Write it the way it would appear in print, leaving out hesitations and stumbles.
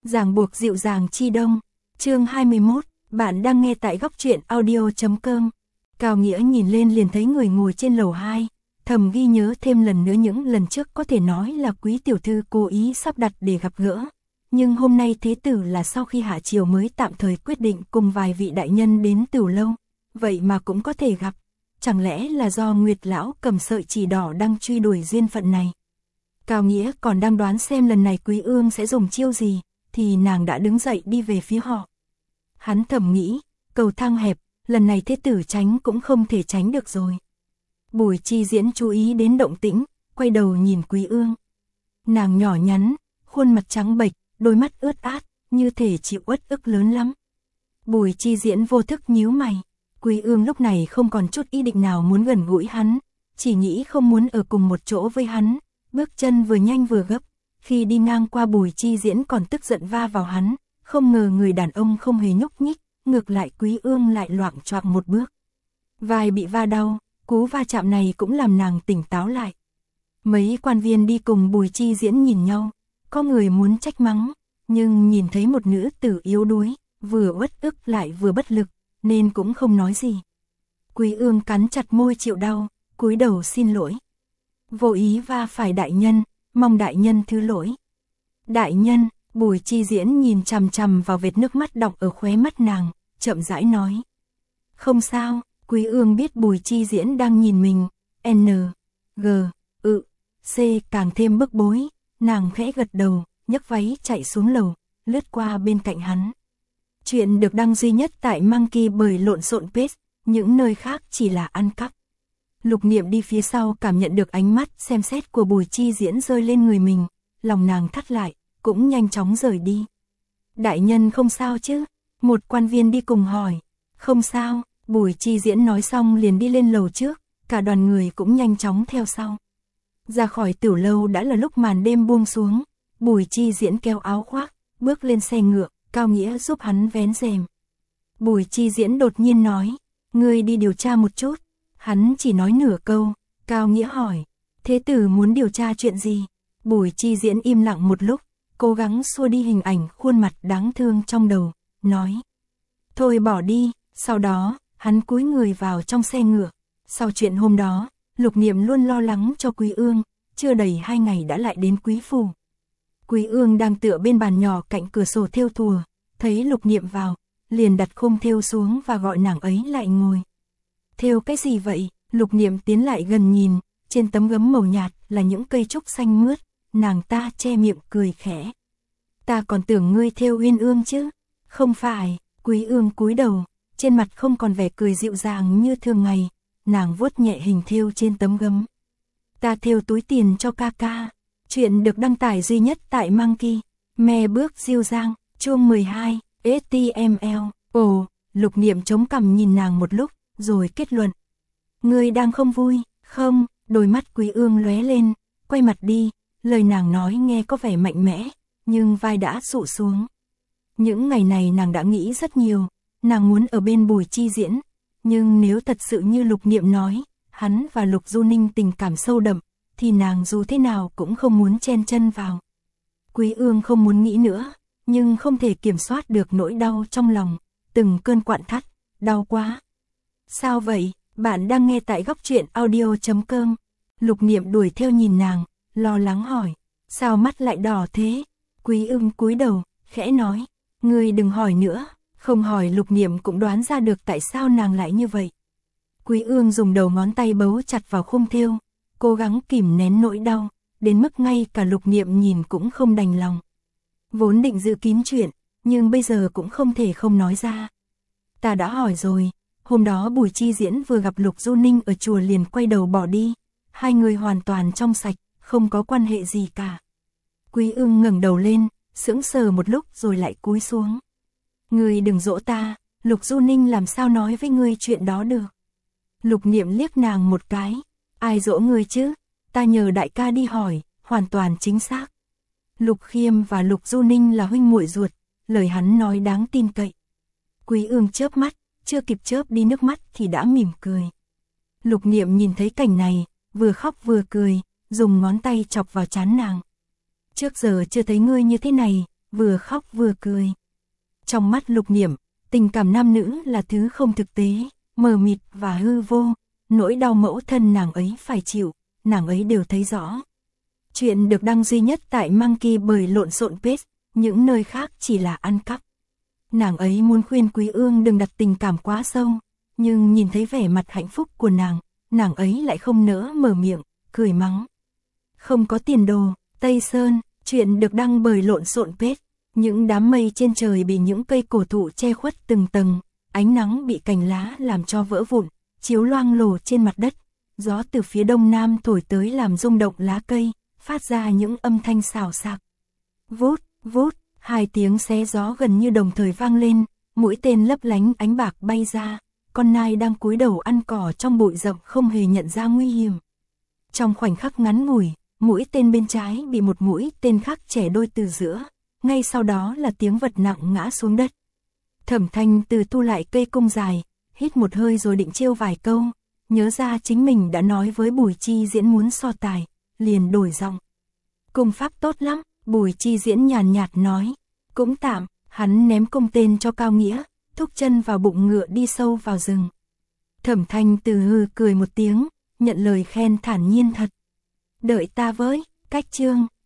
Ràng buộc dịu dàng chi đông. Chương 21, bạn đang nghe tại góc truyện audio.com. Cao Nghĩa nhìn lên liền thấy người ngồi trên lầu 2, thầm ghi nhớ thêm lần nữa những lần trước có thể nói là quý tiểu thư cố ý sắp đặt để gặp gỡ. Nhưng hôm nay thế tử là sau khi hạ triều mới tạm thời quyết định cùng vài vị đại nhân đến Tửu Lâu, vậy mà cũng có thể gặp. Chẳng lẽ là do Nguyệt lão cầm sợi chỉ đỏ đang truy đuổi duyên phận này? Cao Nghĩa còn đang đoán xem lần này Quý Ương sẽ dùng chiêu gì, thì nàng đã đứng dậy đi về phía họ. Hắn thầm nghĩ, cầu thang hẹp, lần này thế tử tránh cũng không thể tránh được rồi. Bùi Chi Diễn chú ý đến động tĩnh, quay đầu nhìn Quý Ương. Nàng nhỏ nhắn, khuôn mặt trắng bệch, đôi mắt ướt át, như thể chịu uất ức lớn lắm. Bùi Chi Diễn vô thức nhíu mày. Quý Ương lúc này không còn chút ý định nào muốn gần gũi hắn, chỉ nghĩ không muốn ở cùng một chỗ với hắn, bước chân vừa nhanh vừa gấp. Khi đi ngang qua Bùi Chi Diễn còn tức giận va vào hắn, không ngờ người đàn ông không hề nhúc nhích, ngược lại Quý Ương lại loạng choạng một bước. Vai bị va đau, cú va chạm này cũng làm nàng tỉnh táo lại. Mấy quan viên đi cùng Bùi Chi Diễn nhìn nhau, có người muốn trách mắng, nhưng nhìn thấy một nữ tử yếu đuối, vừa uất ức lại vừa bất lực, nên cũng không nói gì. Quý Ương cắn chặt môi chịu đau, cúi đầu xin lỗi. Vô ý va phải đại nhân, mong đại nhân thứ lỗi. Đại nhân, Bùi Chi Diễn nhìn chằm chằm vào vệt nước mắt đọng ở khóe mắt nàng, chậm rãi nói. Không sao, Quý Ương biết Bùi Chi Diễn đang nhìn mình, N, G, C càng thêm bức bối, nàng khẽ gật đầu, nhấc váy chạy xuống lầu, lướt qua bên cạnh hắn. Chuyện được đăng duy nhất tại Monkey bởi lộn xộn page, những nơi khác chỉ là ăn cắp. Lục Niệm đi phía sau cảm nhận được ánh mắt xem xét của Bùi Chi Diễn rơi lên người mình, lòng nàng thắt lại, cũng nhanh chóng rời đi. Đại nhân không sao chứ? Một quan viên đi cùng hỏi. Không sao, Bùi Chi Diễn nói xong liền đi lên lầu trước, cả đoàn người cũng nhanh chóng theo sau. Ra khỏi Tửu Lâu đã là lúc màn đêm buông xuống, Bùi Chi Diễn kéo áo khoác, bước lên xe ngựa, Cao Nghĩa giúp hắn vén rèm. Bùi Chi Diễn đột nhiên nói, ngươi đi điều tra một chút. Hắn chỉ nói nửa câu, Cao Nghĩa hỏi, thế tử muốn điều tra chuyện gì? Bùi Chi Diễn im lặng một lúc, cố gắng xua đi hình ảnh khuôn mặt đáng thương trong đầu, nói. Thôi bỏ đi, sau đó, hắn cúi người vào trong xe ngựa. Sau chuyện hôm đó, Lục Niệm luôn lo lắng cho Quý Ương, chưa đầy 2 ngày đã lại đến Quý phủ. Quý Ương đang tựa bên bàn nhỏ cạnh cửa sổ thêu thùa, thấy Lục Niệm vào, liền đặt khung thêu xuống và gọi nàng ấy lại ngồi. Thêu cái gì vậy? Lục Niệm tiến lại gần nhìn, trên tấm gấm màu nhạt là những cây trúc xanh mướt, nàng ta che miệng cười khẽ. Ta còn tưởng ngươi thêu uyên ương chứ? Không phải, Quý Ương cúi đầu, trên mặt không còn vẻ cười dịu dàng như thường ngày, nàng vuốt nhẹ hình thêu trên tấm gấm. Ta thêu túi tiền cho ca ca. Chuyện được đăng tải duy nhất tại Monkey. Me bước diêu giang, chương 12, HTML. Ồ, Lục Niệm chống cằm nhìn nàng một lúc, rồi kết luận. Ngươi đang không vui, không? Đôi mắt Quý Ương lóe lên, quay mặt đi, lời nàng nói nghe có vẻ mạnh mẽ, nhưng vai đã sụ xuống. Những ngày này nàng đã nghĩ rất nhiều, nàng muốn ở bên Bùi Chi Diễn, nhưng nếu thật sự như Lục Niệm nói, hắn và Lục Du Ninh tình cảm sâu đậm, thì nàng dù thế nào cũng không muốn chen chân vào. Quý Ương không muốn nghĩ nữa, nhưng không thể kiểm soát được nỗi đau trong lòng, từng cơn quặn thắt, đau quá. Sao vậy? Bạn đang nghe tại góc truyện audio.com. Lục Niệm đuổi theo nhìn nàng, lo lắng hỏi, sao mắt lại đỏ thế? Quý Ương cúi đầu, khẽ nói, ngươi đừng hỏi nữa. Không hỏi Lục Niệm cũng đoán ra được tại sao nàng lại như vậy. Quý Ương dùng đầu ngón tay bấu chặt vào khung thêu, cố gắng kìm nén nỗi đau, đến mức ngay cả Lục Niệm nhìn cũng không đành lòng. Vốn định giữ kín chuyện, nhưng bây giờ cũng không thể không nói ra. Ta đã hỏi rồi, hôm đó Bùi Chi Diễn vừa gặp Lục Du Ninh ở chùa liền quay đầu bỏ đi. Hai người hoàn toàn trong sạch, không có quan hệ gì cả. Quý Ương ngẩng đầu lên, sững sờ một lúc rồi lại cúi xuống. Ngươi đừng dỗ ta, Lục Du Ninh làm sao nói với ngươi chuyện đó được. Lục Niệm liếc nàng một cái, ai dỗ ngươi chứ, ta nhờ đại ca đi hỏi, hoàn toàn chính xác. Lục Khiêm và Lục Du Ninh là huynh muội ruột, lời hắn nói đáng tin cậy. Quý Ương chớp mắt, chưa kịp chớp đi nước mắt thì đã mỉm cười. Lục Niệm nhìn thấy cảnh này, vừa khóc vừa cười, dùng ngón tay chọc vào trán nàng. Trước giờ chưa thấy ngươi như thế này, vừa khóc vừa cười. Trong mắt Lục Niệm, tình cảm nam nữ là thứ không thực tế, mờ mịt và hư vô, nỗi đau mẫu thân nàng ấy phải chịu, nàng ấy đều thấy rõ. Chuyện được đăng duy nhất tại Monkey bởi lộn xộn page, những nơi khác chỉ là ăn cắp. Nàng ấy muốn khuyên Quý Ương đừng đặt tình cảm quá sâu, nhưng nhìn thấy vẻ mặt hạnh phúc của nàng ấy lại không nỡ mở miệng, cười mắng. Không có tiền đồ, Tây Sơn, chuyện được đăng bởi lộn xộn page. Những đám mây trên trời bị những cây cổ thụ che khuất từng tầng, ánh nắng bị cành lá làm cho vỡ vụn, chiếu loang lổ trên mặt đất. Gió từ phía đông nam thổi tới làm rung động lá cây, phát ra những âm thanh xào xạc. Vút, vút, hai tiếng xé gió gần như đồng thời vang lên, mũi tên lấp lánh ánh bạc bay ra, con nai đang cúi đầu ăn cỏ trong bụi rậm không hề nhận ra nguy hiểm. Trong khoảnh khắc ngắn ngủi, mũi tên bên trái bị một mũi tên khác chẻ đôi từ giữa, ngay sau đó là tiếng vật nặng ngã xuống đất. Thẩm Thanh Từ thu lại cây cung dài, hít một hơi rồi định trêu vài câu, nhớ ra chính mình đã nói với Bùi Chi Diễn muốn so tài, liền đổi giọng. Cung pháp tốt lắm, Bùi Chi Diễn nhàn nhạt nói. Cũng tạm, hắn ném cung tên cho Cao Nghĩa, thúc chân vào bụng ngựa đi sâu vào rừng. Thẩm Thanh Từ hừ cười một tiếng, nhận lời khen thản nhiên thật. Đợi ta với, cách chương.